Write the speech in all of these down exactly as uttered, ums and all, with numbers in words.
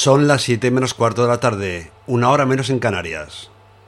Son las siete menos cuarto de la tarde, una hora menos en Canarias.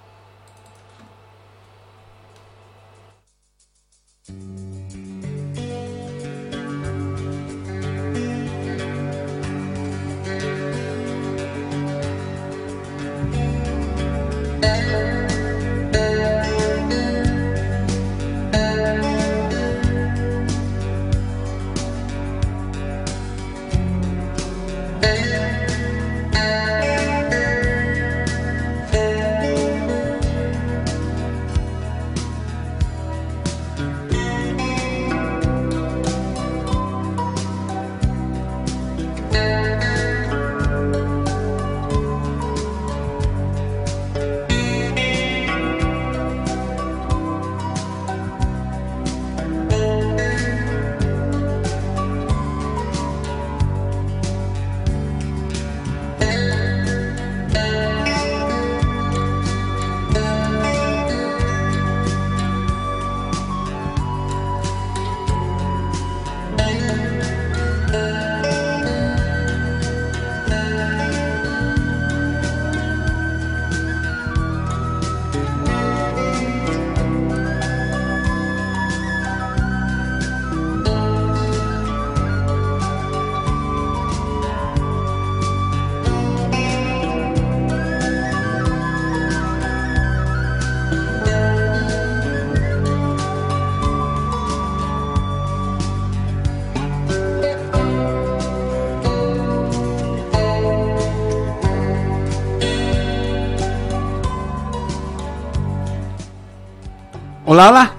Hola, hola.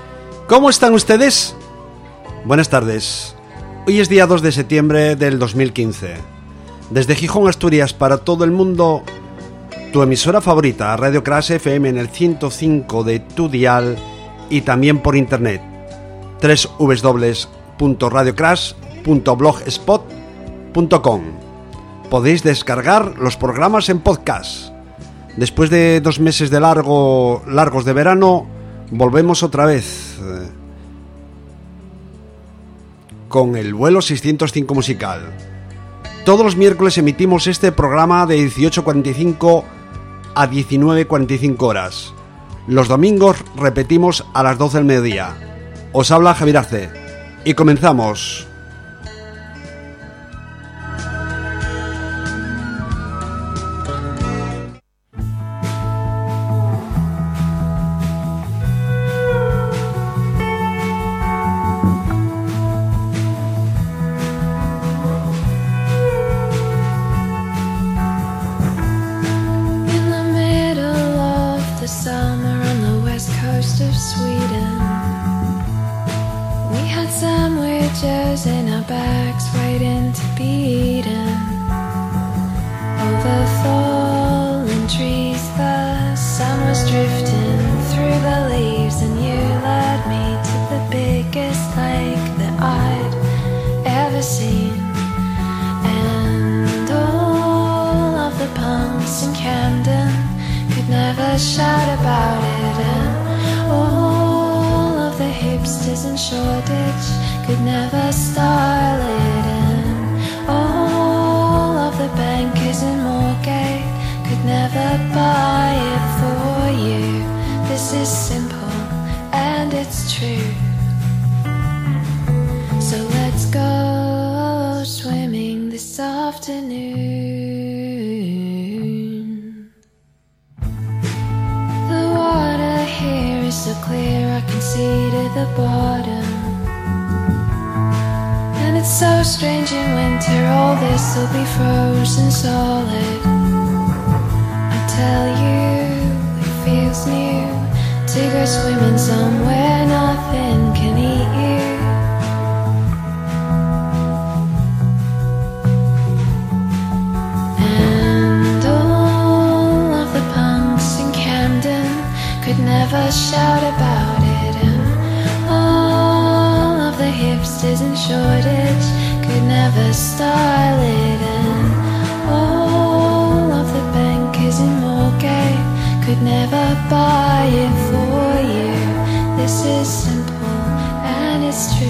¿Cómo están ustedes? Buenas tardes. Hoy es día dos de septiembre del dos mil quince. Desde Gijón, Asturias, para todo el mundo, tu emisora favorita, Radio Crash F M en el ciento cinco de tu dial y también por internet, doble u doble u doble u punto radio crash punto blogspot punto com. Podéis descargar los programas en podcast. Después de dos meses de largo, largos de verano, volvemos otra vez eh, con el vuelo seiscientos cinco musical. Todos los miércoles emitimos este programa de dieciocho cuarenta y cinco a diecinueve cuarenta y cinco horas. Los domingos repetimos a las doce del mediodía. Os habla Javier Arce y comenzamos.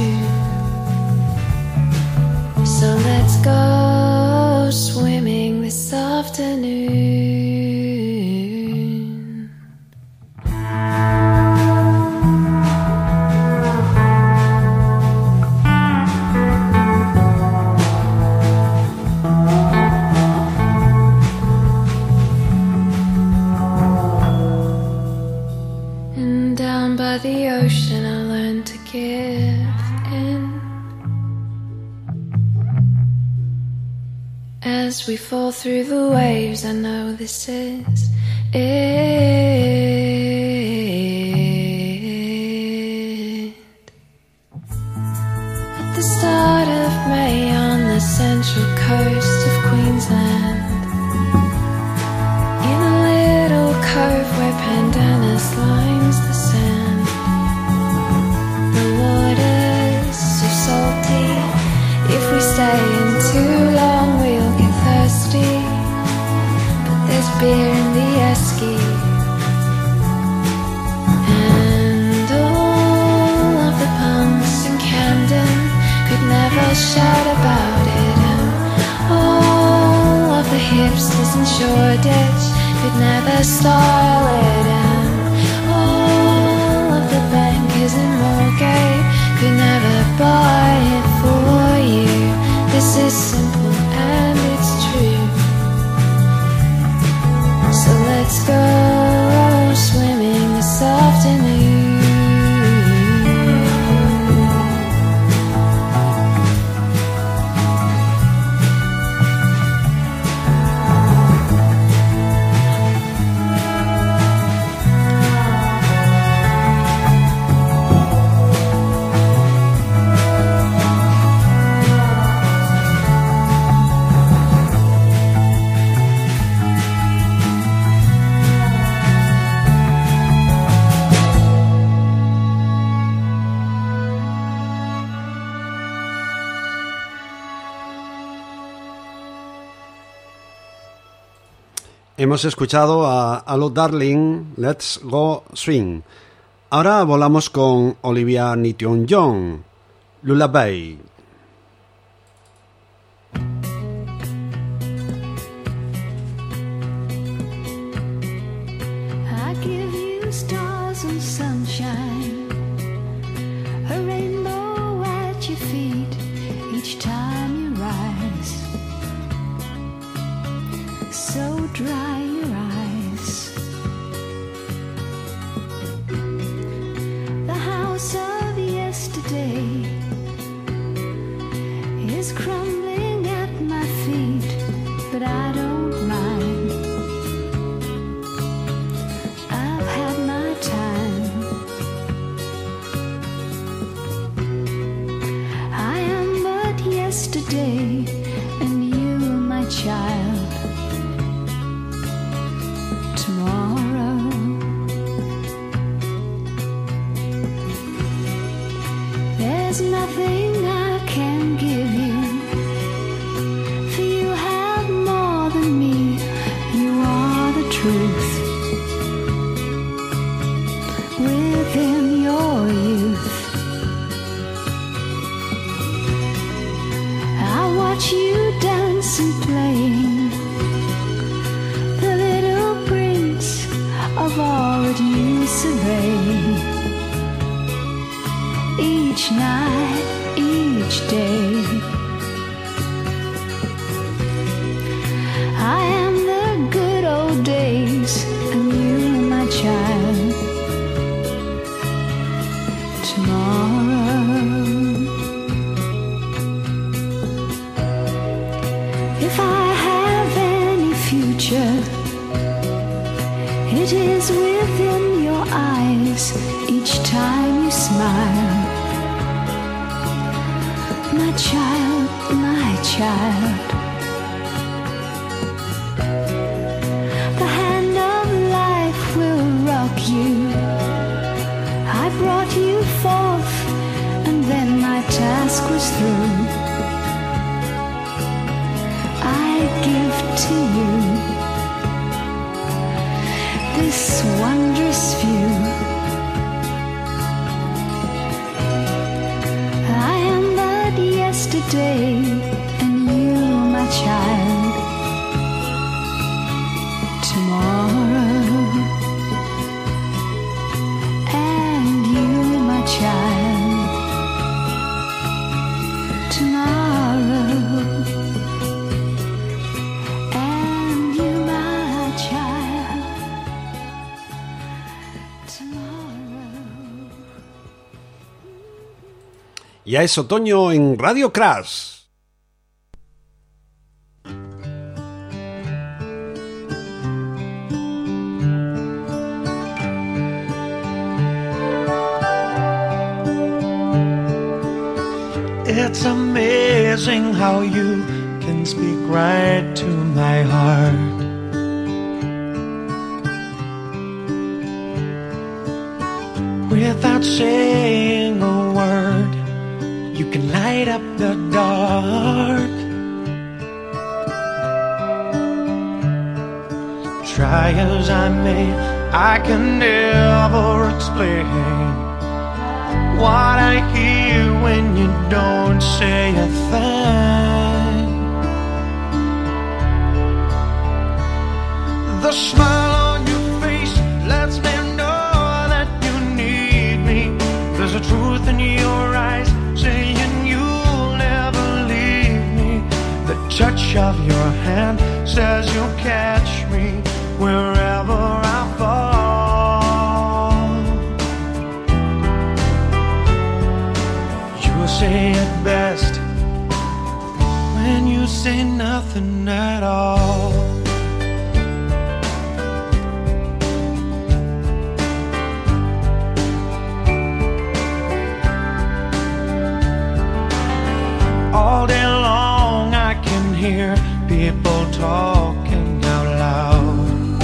So let's go swimming this afternoon. And down by the ocean I learned to give in. As we fall through the waves, I know this is it. At the start of May on the central coast of Queensland, in a little cove where pandanus lines the sand, the water's so salty, if we stay in too long we'll get thirsty, but there's beer in the esky. And all of the punks in Camden could never shout about it, and all of the hipsters in Shoreditch could never style it, and all of the bankers in Moorgate could never buy it for you. This is simple and it's true. So let's go swimming this afternoon. Hemos escuchado a Hello Darling, Let's Go Swing. Ahora volamos con Olivia Newton-John, Lullaby. I give you stars and sunshine, a rainbow at your feet each time you rise. So dry your eyes. The house of yesterday is crumbling at my feet, but I don't mind. I've had my time. I am but yesterday, and you my child. Tomorrow there's nothing I can give you, for you have more than me. You are the truth within your youth. I watch you dance and playing of all that you survey, each night, each day. I am the good old days, and you my child. Tomorrow, if I have any future, it is within your eyes each time you smile. My child, my child. The hand of life will rock you. I brought you forth, and then my task was through. I give to you this wondrous view. I am but yesterday, and you my child. tomorrow. Ya es otoño en Radio Crash. It's amazing how you can speak right to my heart. Without saying a word, you can light up the dark. Try as I may, I can never explain what I hear when you don't say a thing. The smile on your face lets me know that you need me. There's a truth in your eyes saying you'll never leave me. The touch of your hand says you'll catch me wherever I fall. Say it best when you say nothing at all. All day long I can hear people talking out loud.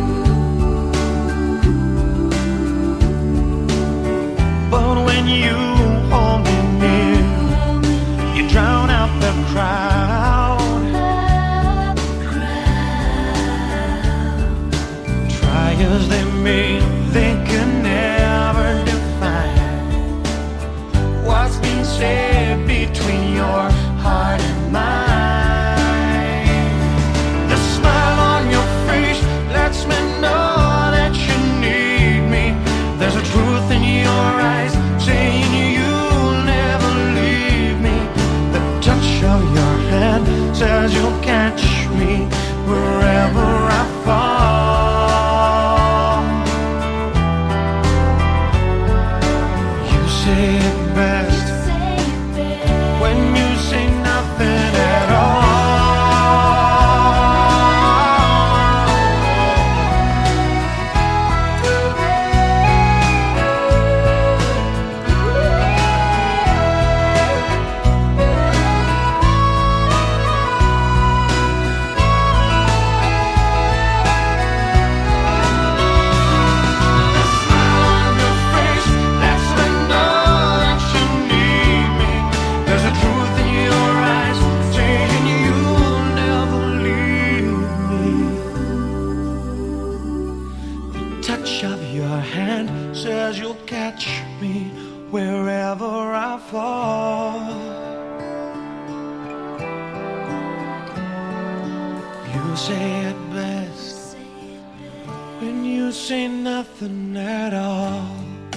But when you hold me, you drown out the crowd. Try as they may, they can never define what's been said between your heart and mine. The smile on your face lets me know that you need me. There's a truth in your eyes saying you'll never leave me. The touch of your hand says you'll catch me wherever I fall. You say it best when you say nothing at all. Says you'll catch me wherever I fall. You say it best when you say nothing at all.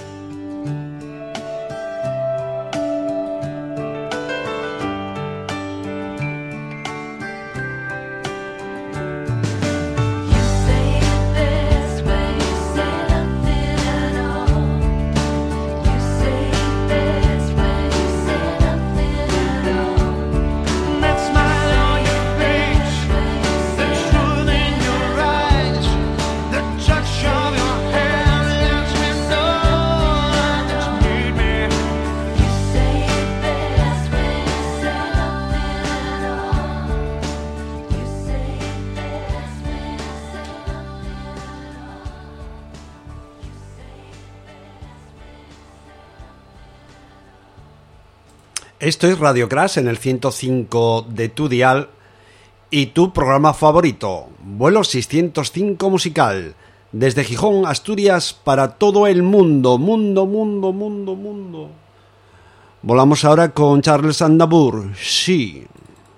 Esto es Radio Crash en el ciento cinco de tu dial y tu programa favorito, vuelo seiscientos cinco musical, desde Gijón, Asturias, para todo el mundo, mundo, mundo, mundo, mundo. Volamos ahora con Charles Aznavour, sí.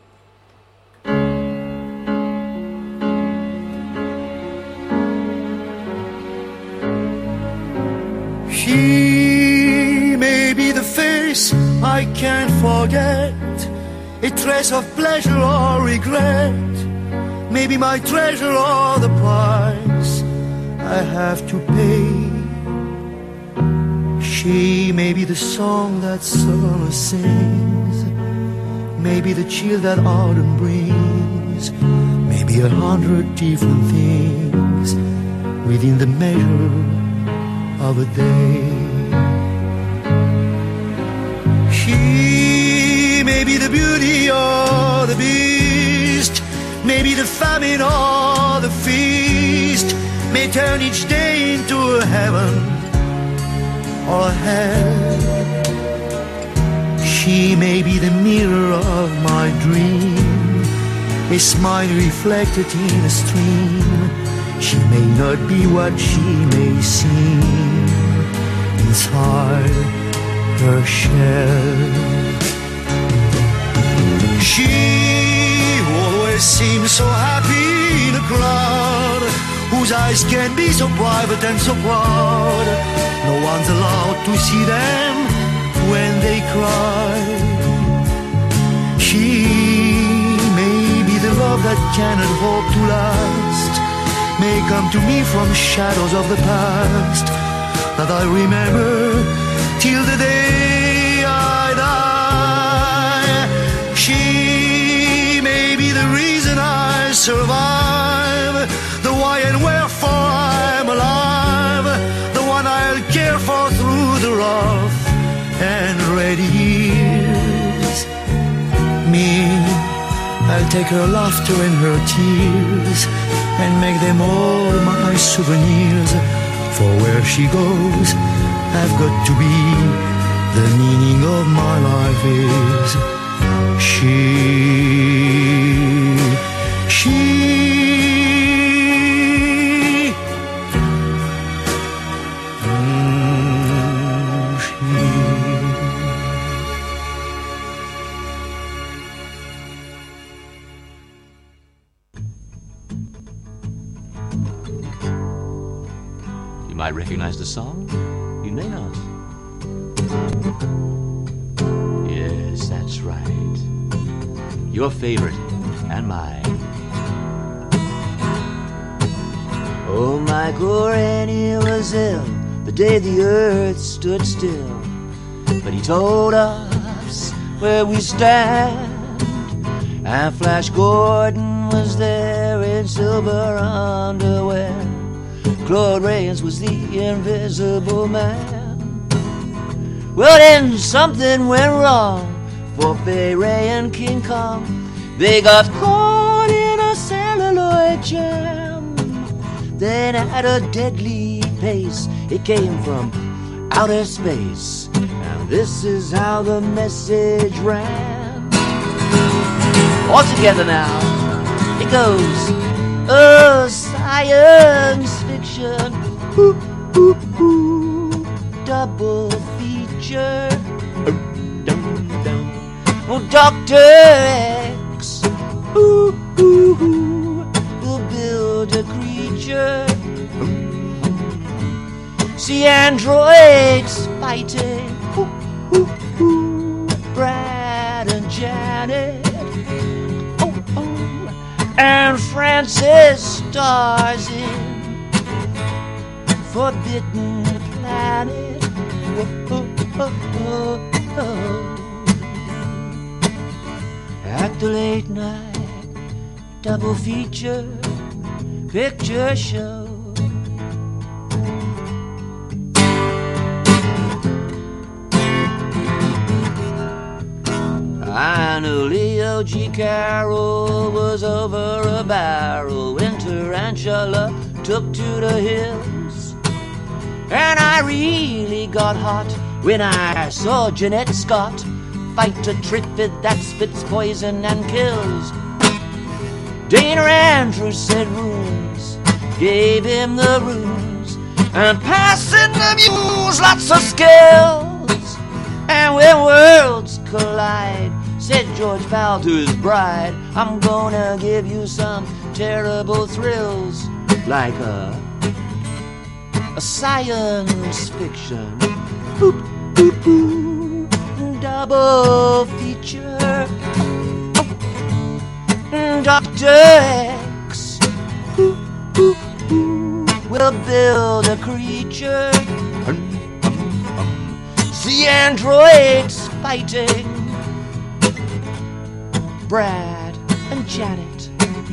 She may be the face I can't forget, a trace of pleasure or regret, maybe my treasure or the price I have to pay. She may be the song that summer sings, maybe the chill that autumn brings, maybe a hundred different things within the measure of a day. She may be the beauty or the beast, maybe the famine or the feast, may turn each day into a heaven or a hell. She may be the mirror of my dream, a smile reflected in a stream. She may not be what she may seem inside her shell. She always seems so happy in a crowd, whose eyes can be so private and so proud. No one's allowed to see them when they cry. She may be the love that cannot hope to last, may come to me from shadows of the past that I remember till the day I die. She may be the reason I survive, the why and wherefore I'm alive, the one I'll care for through the rough and ready years. Me, I'll take her laughter and her tears and make them all my souvenirs. For where she goes, I've got to be. The meaning of my life is she, she. You might recognize the song, you may not. Yes, that's right. Your favorite and mine. Oh, Michael Rainey was ill the day the earth stood still, but he told us where we stand. And Flash Gordon was there in silver underwear. Claude Rains was the invisible man. Well, then something went wrong for Fay Ray and King Kong. They got caught in a celluloid jam. Then at a deadly pace, it came from outer space. And this is how the message ran. All together now, it goes. Oh, science fiction, ooh, ooh, ooh, double feature. Oh, Doctor X, ooh, ooh, ooh, will build a creature. See androids fighting, ooh, ooh, ooh, Brad and Janet. And Francis stars in Forbidden Planet. Whoa, oh, oh, oh. At the late night double feature picture show. I knew Leo G. Carroll was over a barrel when Tarantula took to the hills. And I really got hot when I saw Jeanette Scott fight a Trifid that spits poison and kills. Dana Andrews said runes, gave him the runes, and passing the muse lots of skills. And when worlds collide, said George Powell to his bride, I'm gonna give you some terrible thrills, like a, a science fiction boop, boop, boop, double feature. Oh, Doctor X ooh, ooh, ooh, will build a creature. the androids fighting Brad and Janet,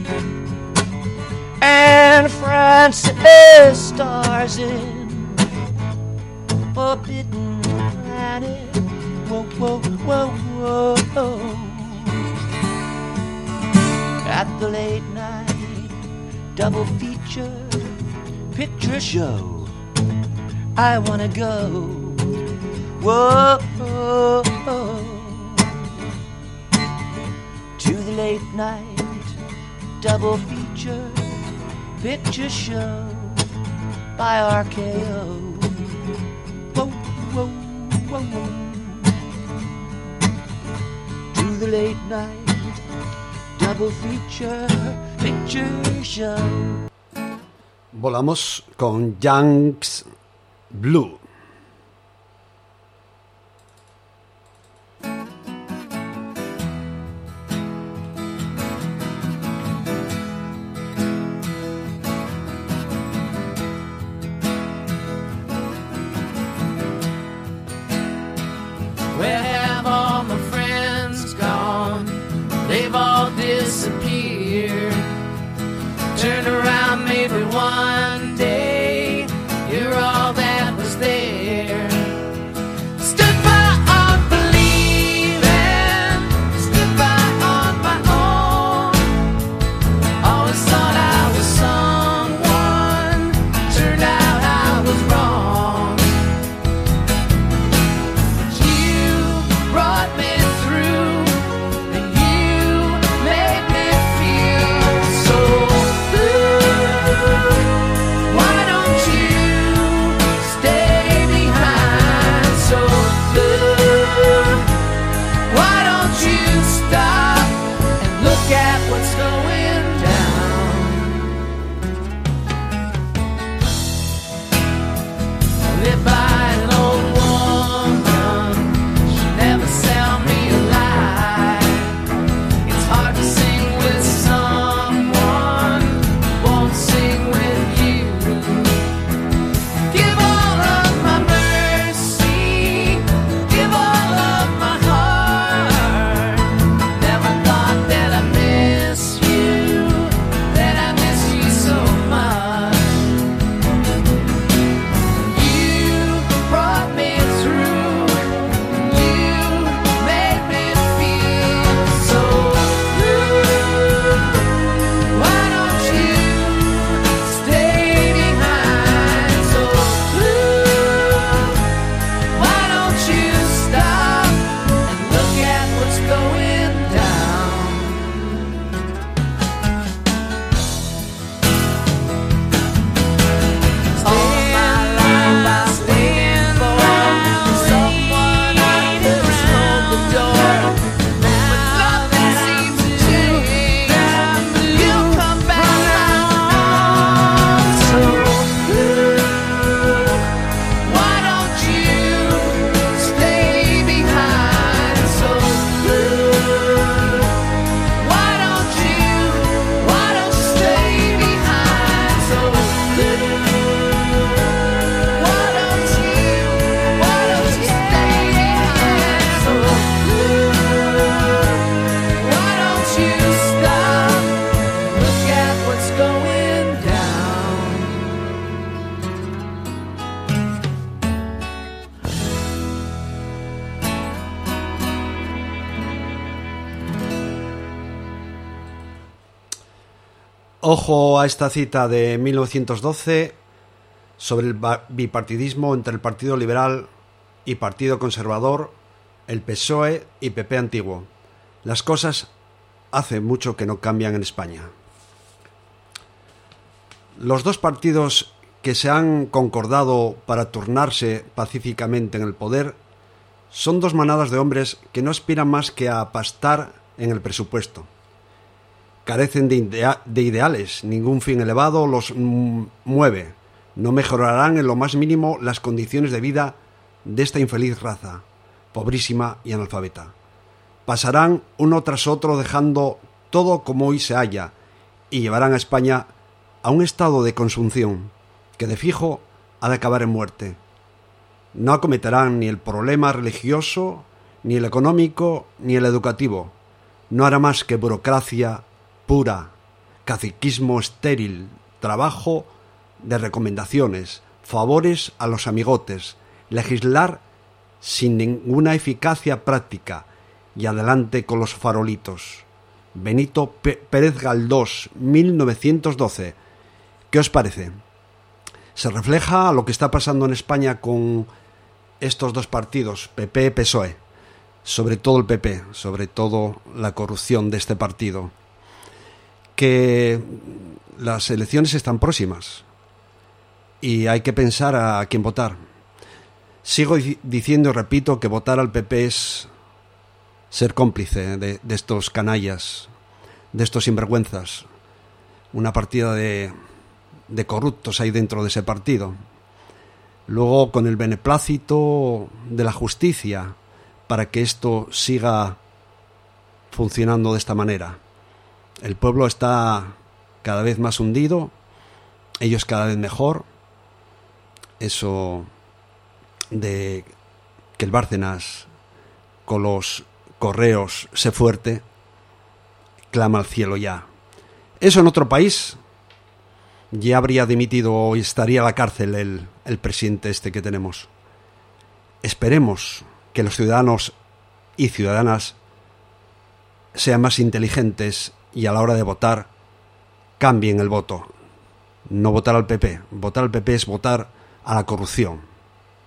and Francis stars in Forbidden Planet. Whoa, whoa, whoa, whoa. At the late night double feature picture show, I wanna go. Whoa, whoa, whoa. To the late night double feature picture show by R K O. Whoa, whoa, whoa, whoa. To the late night double feature picture show. Volamos con Young's Blue. Where have all my friends gone? They've all disappeared. Turn around maybe one day, you're all that was there. Stood by unbelieving, stood by on my own. Always thought I was someone, turned out I was wrong. You brought me through, and you made me feel so good. Why don't you stay behind so good? Why don't you stop and look at what's going down? Live by an old woman, she never sell me a lie. It's hard to sing with someone who won't sing with you. Give all of my mercy, give all of my heart. Never thought that I miss you, that I miss you so much. You brought me through, you made me feel so good. Why don't you stay behind so good? Why don't you stop and look at what's going down? All my life I stand for someone I could hold the door. But nothing seems to change. You come back around so good. Why don't you stay behind so good? Why don't you, why don't you stay behind so good? Why don't you, why don't you stay behind so good? Why don't you stop, look at what's going down? Ojo a esta cita de mil novecientos doce sobre el ba- bipartidismo entre el Partido Liberal y Partido Conservador, el P S O E y P P antiguo. Las cosas hace mucho que no cambian en España. Los dos partidos que se han concordado para turnarse pacíficamente en el poder son dos manadas de hombres que no aspiran más que a pastar en el presupuesto. Carecen de, idea- de ideales, ningún fin elevado los mm, mueve, no mejorarán en lo más mínimo las condiciones de vida de esta infeliz raza, pobrísima y analfabeta. Pasarán uno tras otro dejando todo como hoy se halla y llevarán a España a un estado de consunción que de fijo ha de acabar en muerte. No acometerán ni el problema religioso, ni el económico, ni el educativo. No hará más que burocracia pura, caciquismo estéril, trabajo de recomendaciones, favores a los amigotes, legislar sin ninguna eficacia práctica y adelante con los farolitos. Benito P- Pérez Galdós, mil novecientos doce. ¿Qué os parece? ¿Se refleja lo que está pasando en España con estos dos partidos, P P y P S O E? Sobre todo el P P, sobre todo la corrupción de este partido. Que las elecciones están próximas y hay que pensar a quién votar. Sigo diciendo y repito que votar al P P es ser cómplice de, de estos canallas, de estos sinvergüenzas. Una partida de, de corruptos hay dentro de ese partido. Luego, con el beneplácito de la justicia, para que esto siga funcionando de esta manera. El pueblo está cada vez más hundido, ellos cada vez mejor. Eso de que el Bárcenas con los correos se fuerte, clama al cielo ya. Eso en otro país ya habría dimitido y estaría en la cárcel el, el presidente este que tenemos. Esperemos que los ciudadanos y ciudadanas sean más inteligentes y a la hora de votar cambien el voto. No votar al P P. Votar al P P es votar a la corrupción.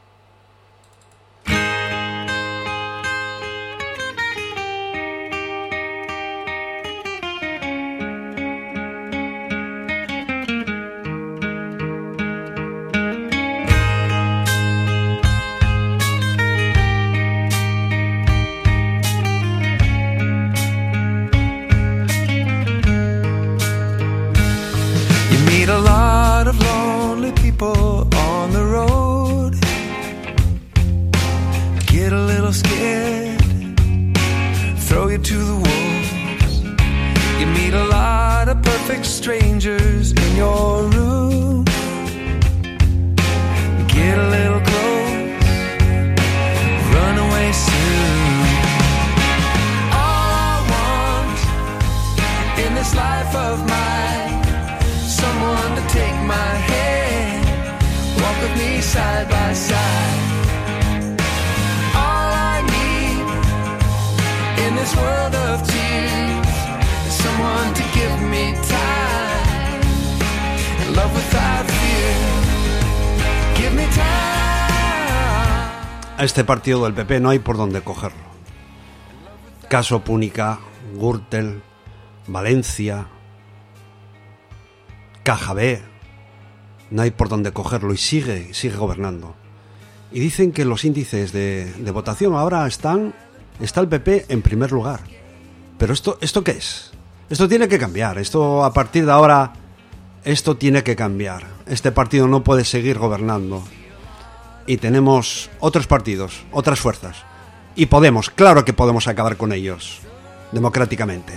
A este partido del P P no hay por dónde cogerlo. Caso Púnica, Gürtel, Valencia, Caja B, no hay por dónde cogerlo y sigue, sigue gobernando. Y dicen que los índices de, de votación ahora están, está el P P en primer lugar. Pero esto, ¿esto qué es? Esto tiene que cambiar, esto a partir de ahora, esto tiene que cambiar. Este partido no puede seguir gobernando. Y tenemos otros partidos, otras fuerzas. Y podemos, claro que podemos acabar con ellos, democráticamente.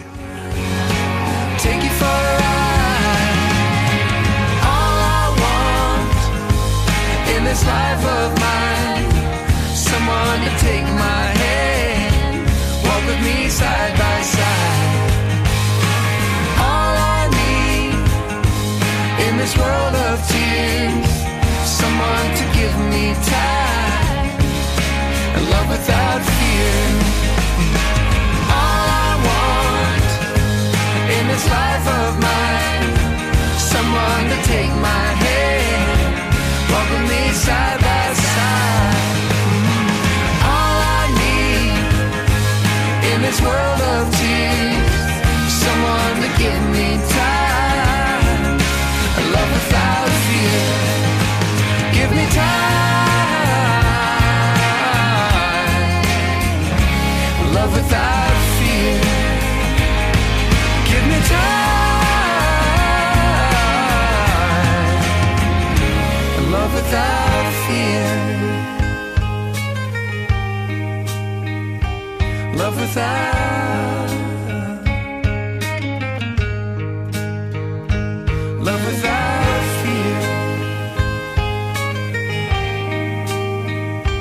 Someone to give me time and love without fear. All I want in this life of mine, someone to take my hand, walk with me side by side. All I need in this world of tears, someone to give me time and love without fear. Give me time, love without fear. Give me time, love without fear. Love without, love without fear.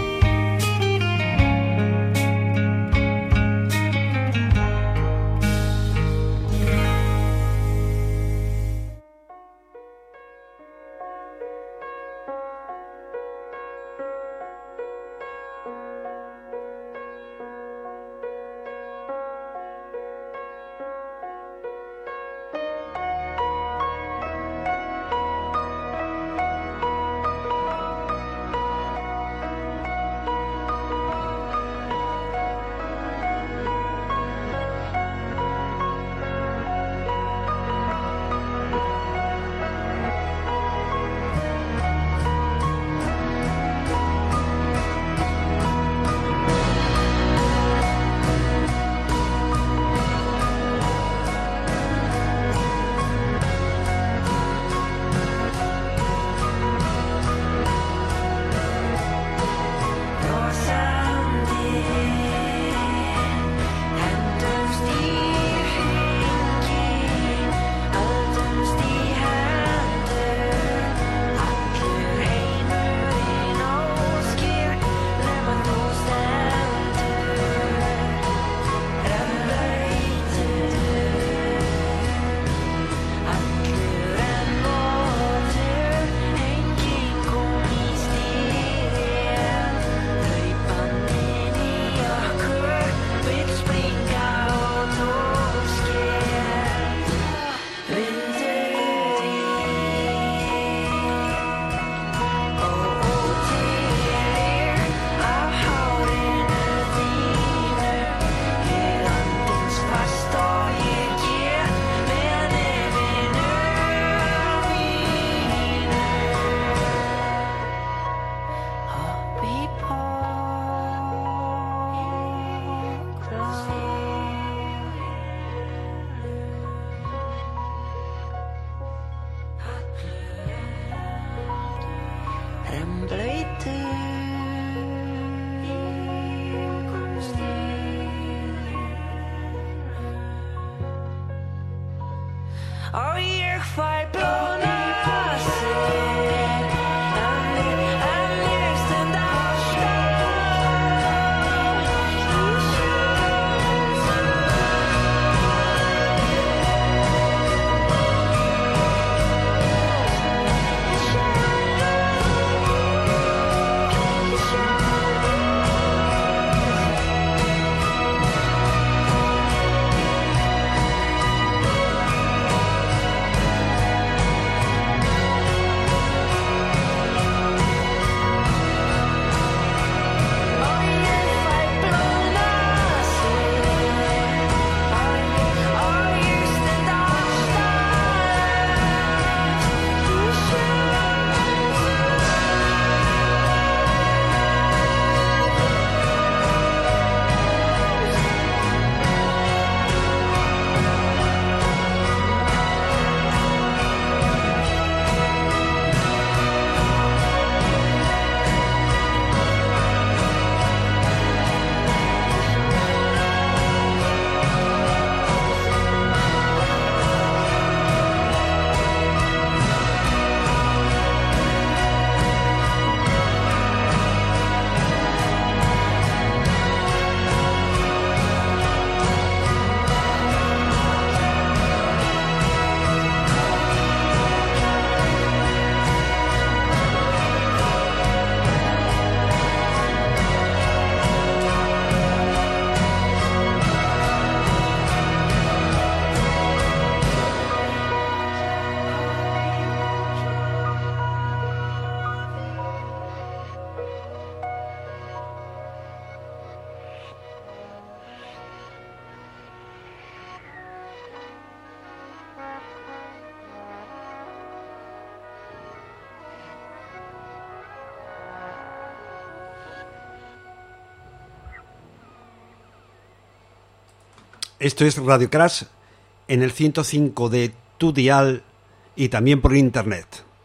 Esto es Radio Crash en el ciento cinco de tu dial y también por internet.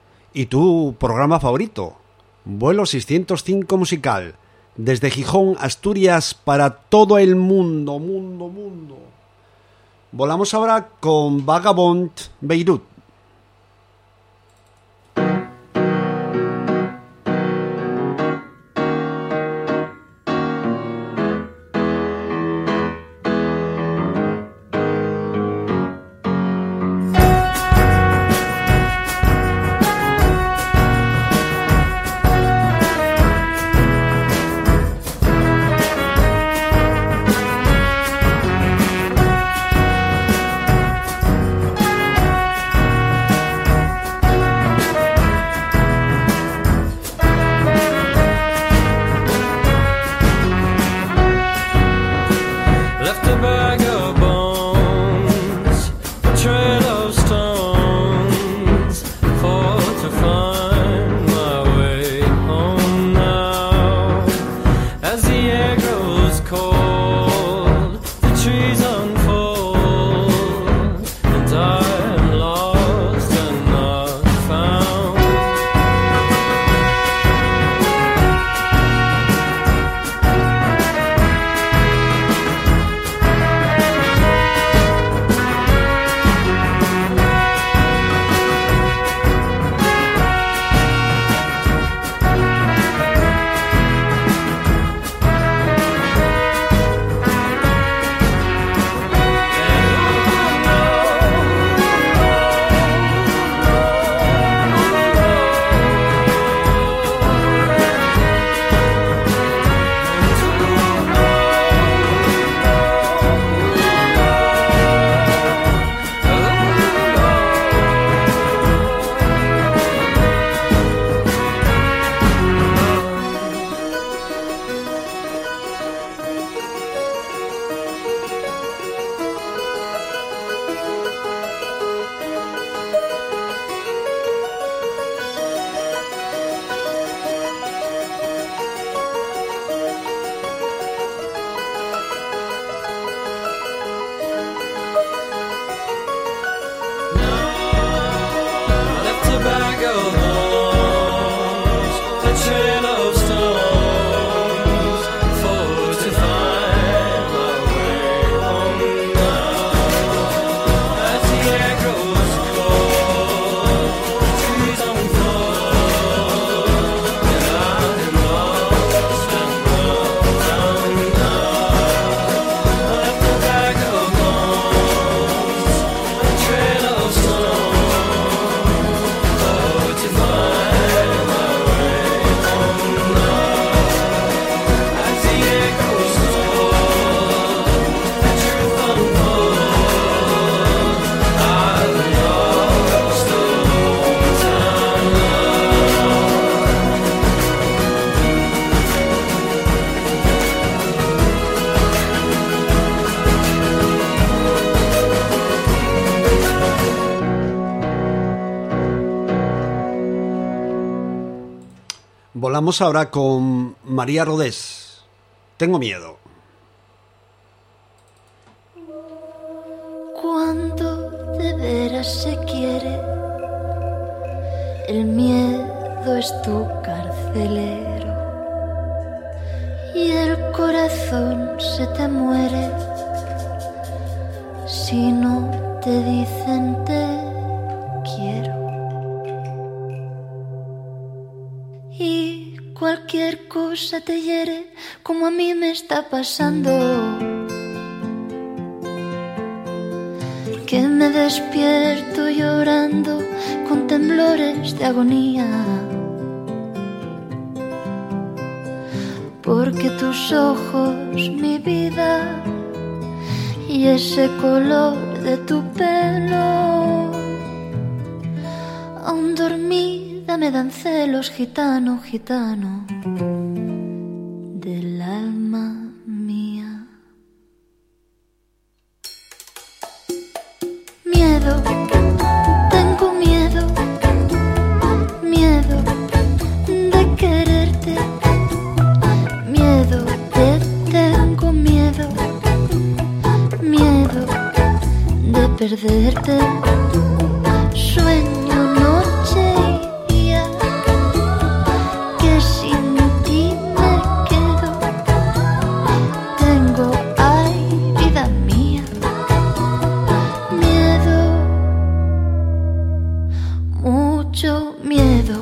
Y tu programa favorito, Vuelo seiscientos cinco musical, desde Gijón, Asturias, para todo el mundo, mundo, mundo. Volamos ahora con Vagabond Beirut. Grows cold. Hablamos ahora con María Rodés. Tengo miedo. Cuando de veras se quiere, el miedo es tu carcelero y el corazón se te muere si no te dicen te quiero. Y cualquier cosa te hiere como a mí me está pasando, que me despierto llorando con temblores de agonía, porque tus ojos, mi vida, y ese color de tu pelo, aún dormida me dan celos, gitano, gitano, del alma mía. Miedo, tengo miedo, miedo de quererte, miedo, te tengo miedo, miedo de perderte. Sueño noche y día que sin ti me quedo. Tengo, ay, vida mía, miedo, mucho miedo.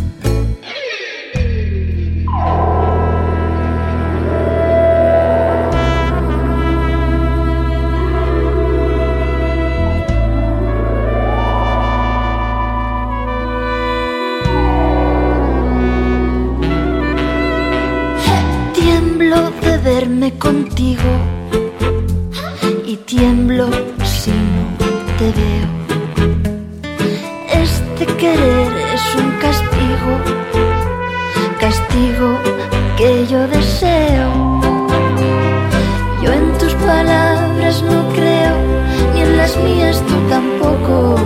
Tiemblo de verme contigo y tiemblo si no te veo. Este querer es un castigo, castigo que yo deseo. Yo en tus palabras no creo, ni en las mías tú tampoco.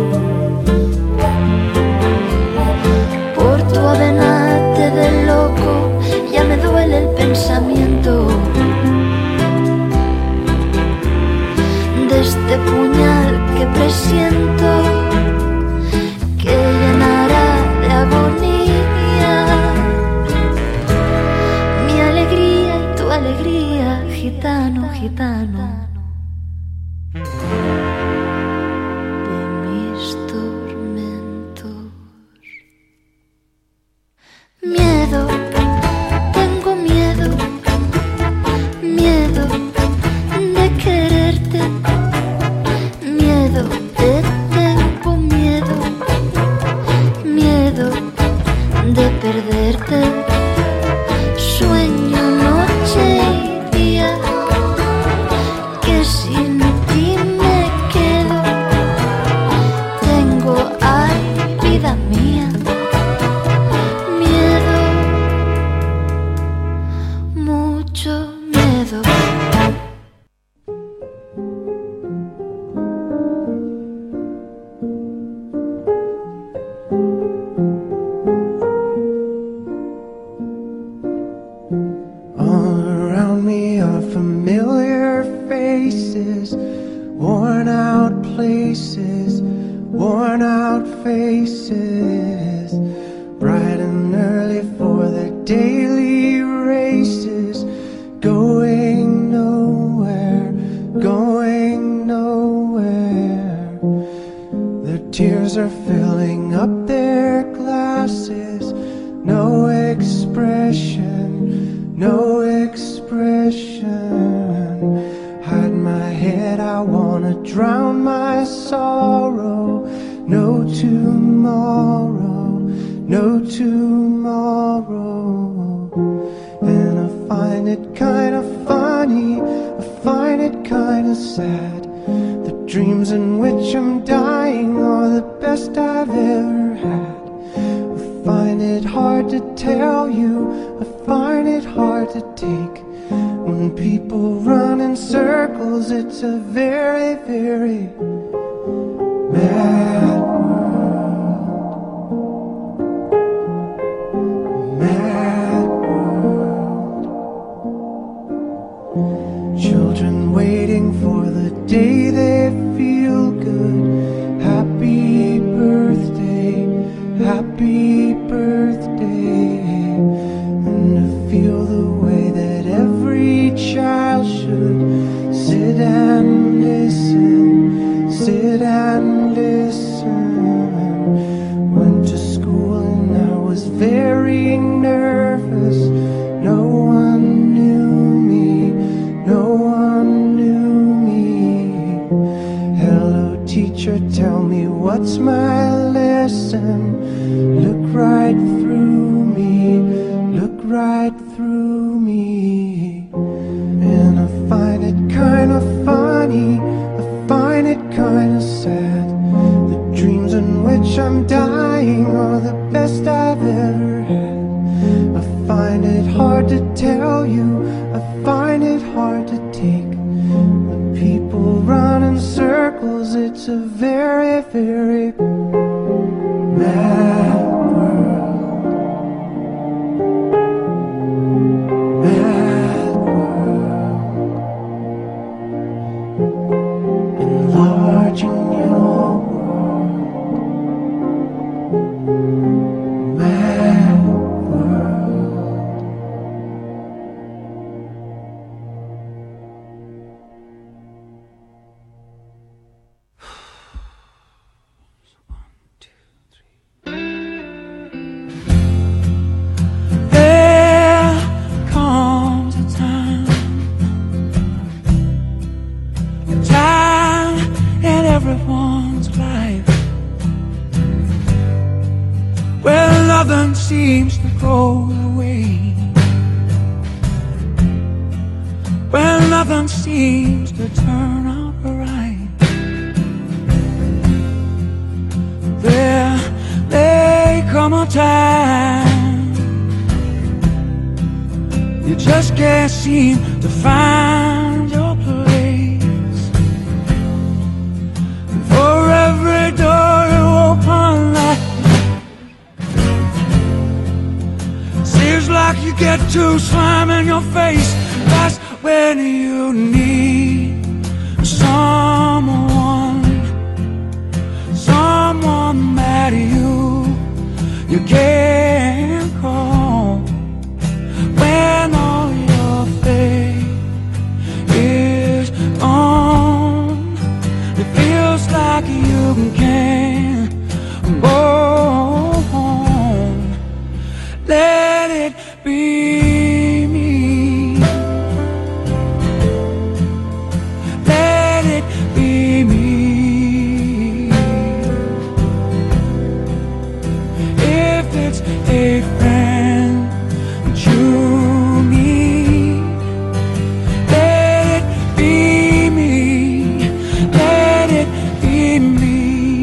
Por tu avenate de loco ya me duele el pensamiento de este puñal que presiento que llenará de agonía mi alegría y tu alegría, gitano, gitano, de mis tormentos. Miedo, tengo miedo, miedo de quererte, miedo, te tengo miedo, miedo de perderte. Sueño noche y día que sin ti me quedo. Tengo, ay, vida mía, miedo, mucho miedo. All around me are familiar faces, worn out places, worn out faces, bright and early for their daily races, going nowhere, going nowhere. Their tears are filling up their glasses, no expression, no expression. Hide my head, I wanna drown my sorrow. No tomorrow, no tomorrow. And I find it kinda funny, I find it kinda sad. The dreams in which I'm dying are the best I've ever had. I find it hard to tell you, I find it hard to take. When people run in circles, it's a very, very mad world. Mad right through me. And I find it kind of funny, I find it kind of sad. The dreams in which I'm dying are the best I've ever had. I find it hard to tell you, I find it hard to take. The people run in circles, it's a very, very mad world. Mad world. Enlarging your world. Mad world. There comes a time, a time in everyone's life where nothing seems to go away, where nothing seems to turn out right. There may come a time you just can't seem to find your place. And for every door you open, that seems like you get too slime in your face. That's when you need someone, someone that you you can call when all your faith is gone. It feels like you can't go on. Let it be me. Let it be me. If it's a friend that you need, let it be me. Let it be me.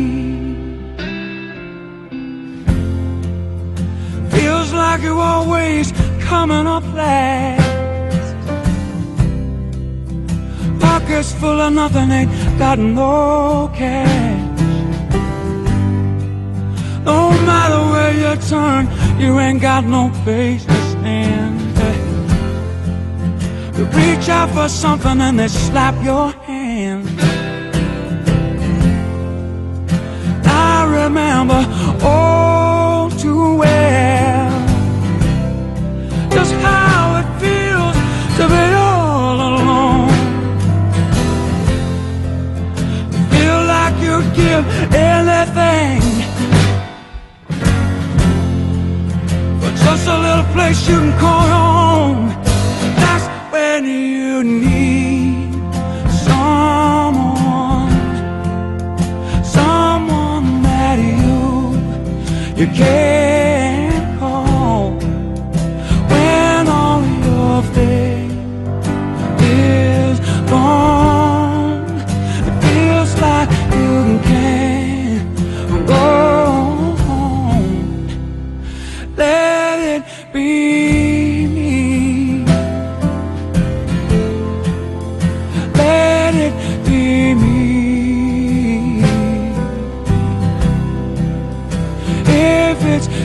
Feels like you're always coming up last. Pockets full of nothing, ain't got no cash. No matter where you turn, you ain't got no place to stand. You reach out for something and they slap your hand. I remember all too well just how it feels to be all alone. Feel like you'd give anything for just a little place you can call home. That's when you need someone, someone that you you can call when all your faith is gone. It feels like you can't go on. Let it be me. Let it be me. If it's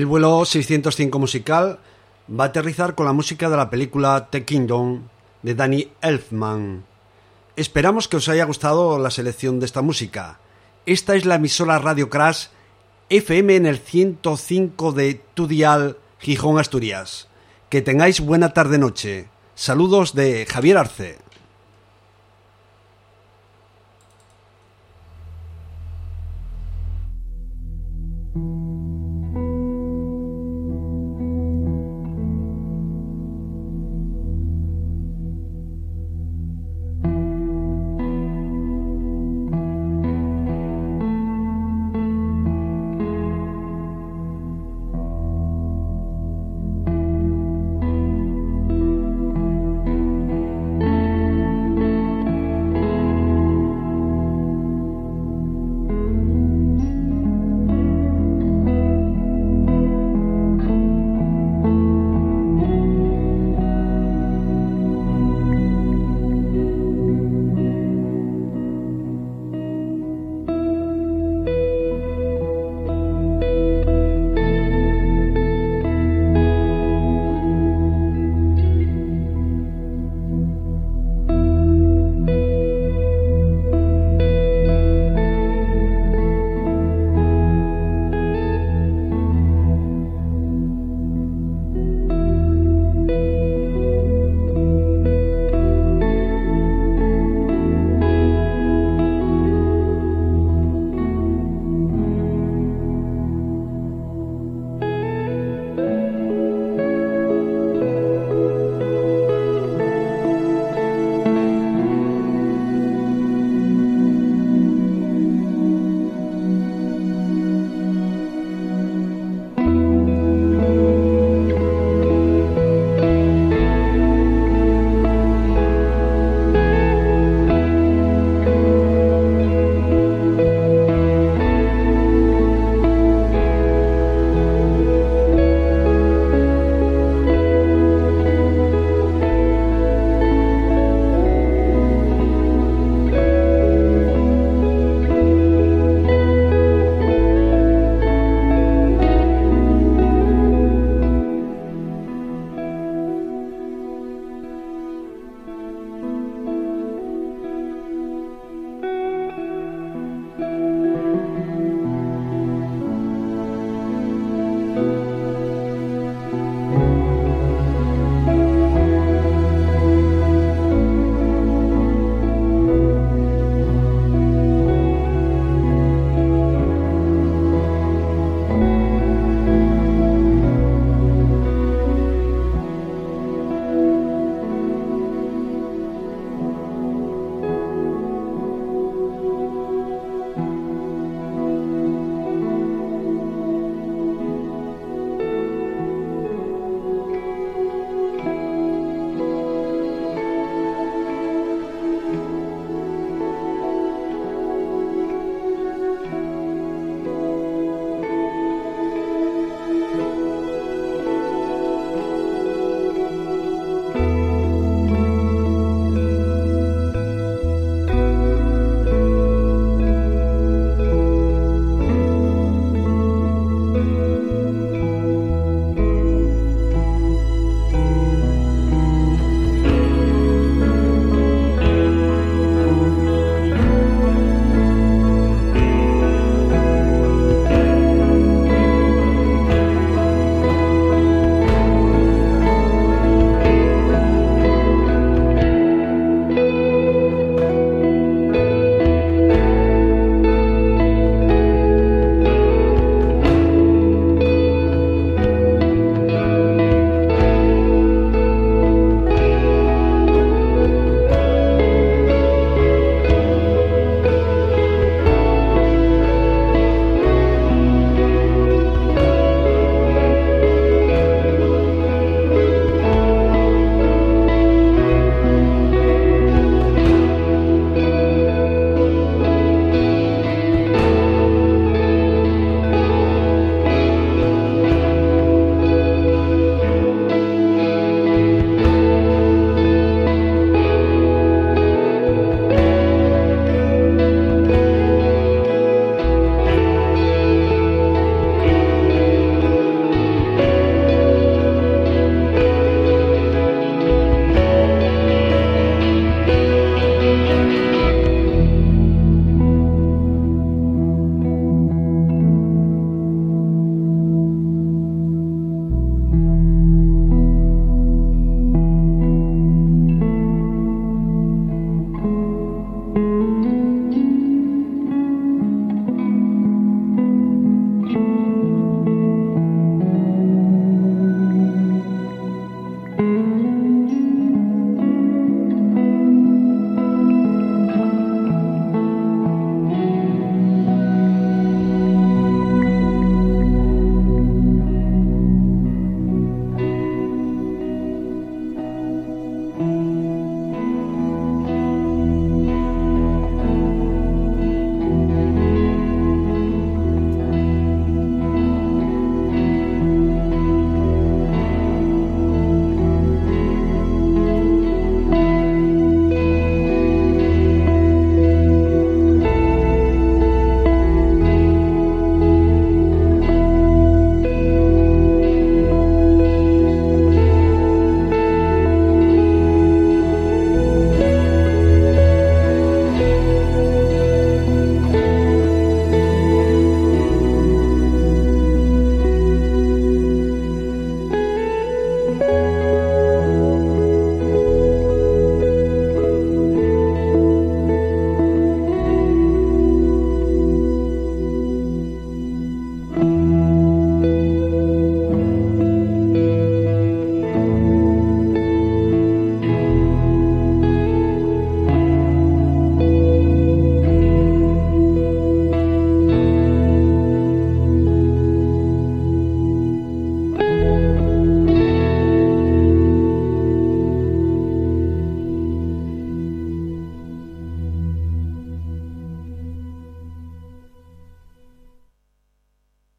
El vuelo seiscientos cinco musical va a aterrizar con la música de la película The Kingdom de Danny Elfman. Esperamos que os haya gustado la selección de esta música. Esta es la emisora Radio Crash F M en el ciento cinco de tu dial, Gijón, Asturias. Que tengáis buena tarde-noche. Saludos de Javier Arce.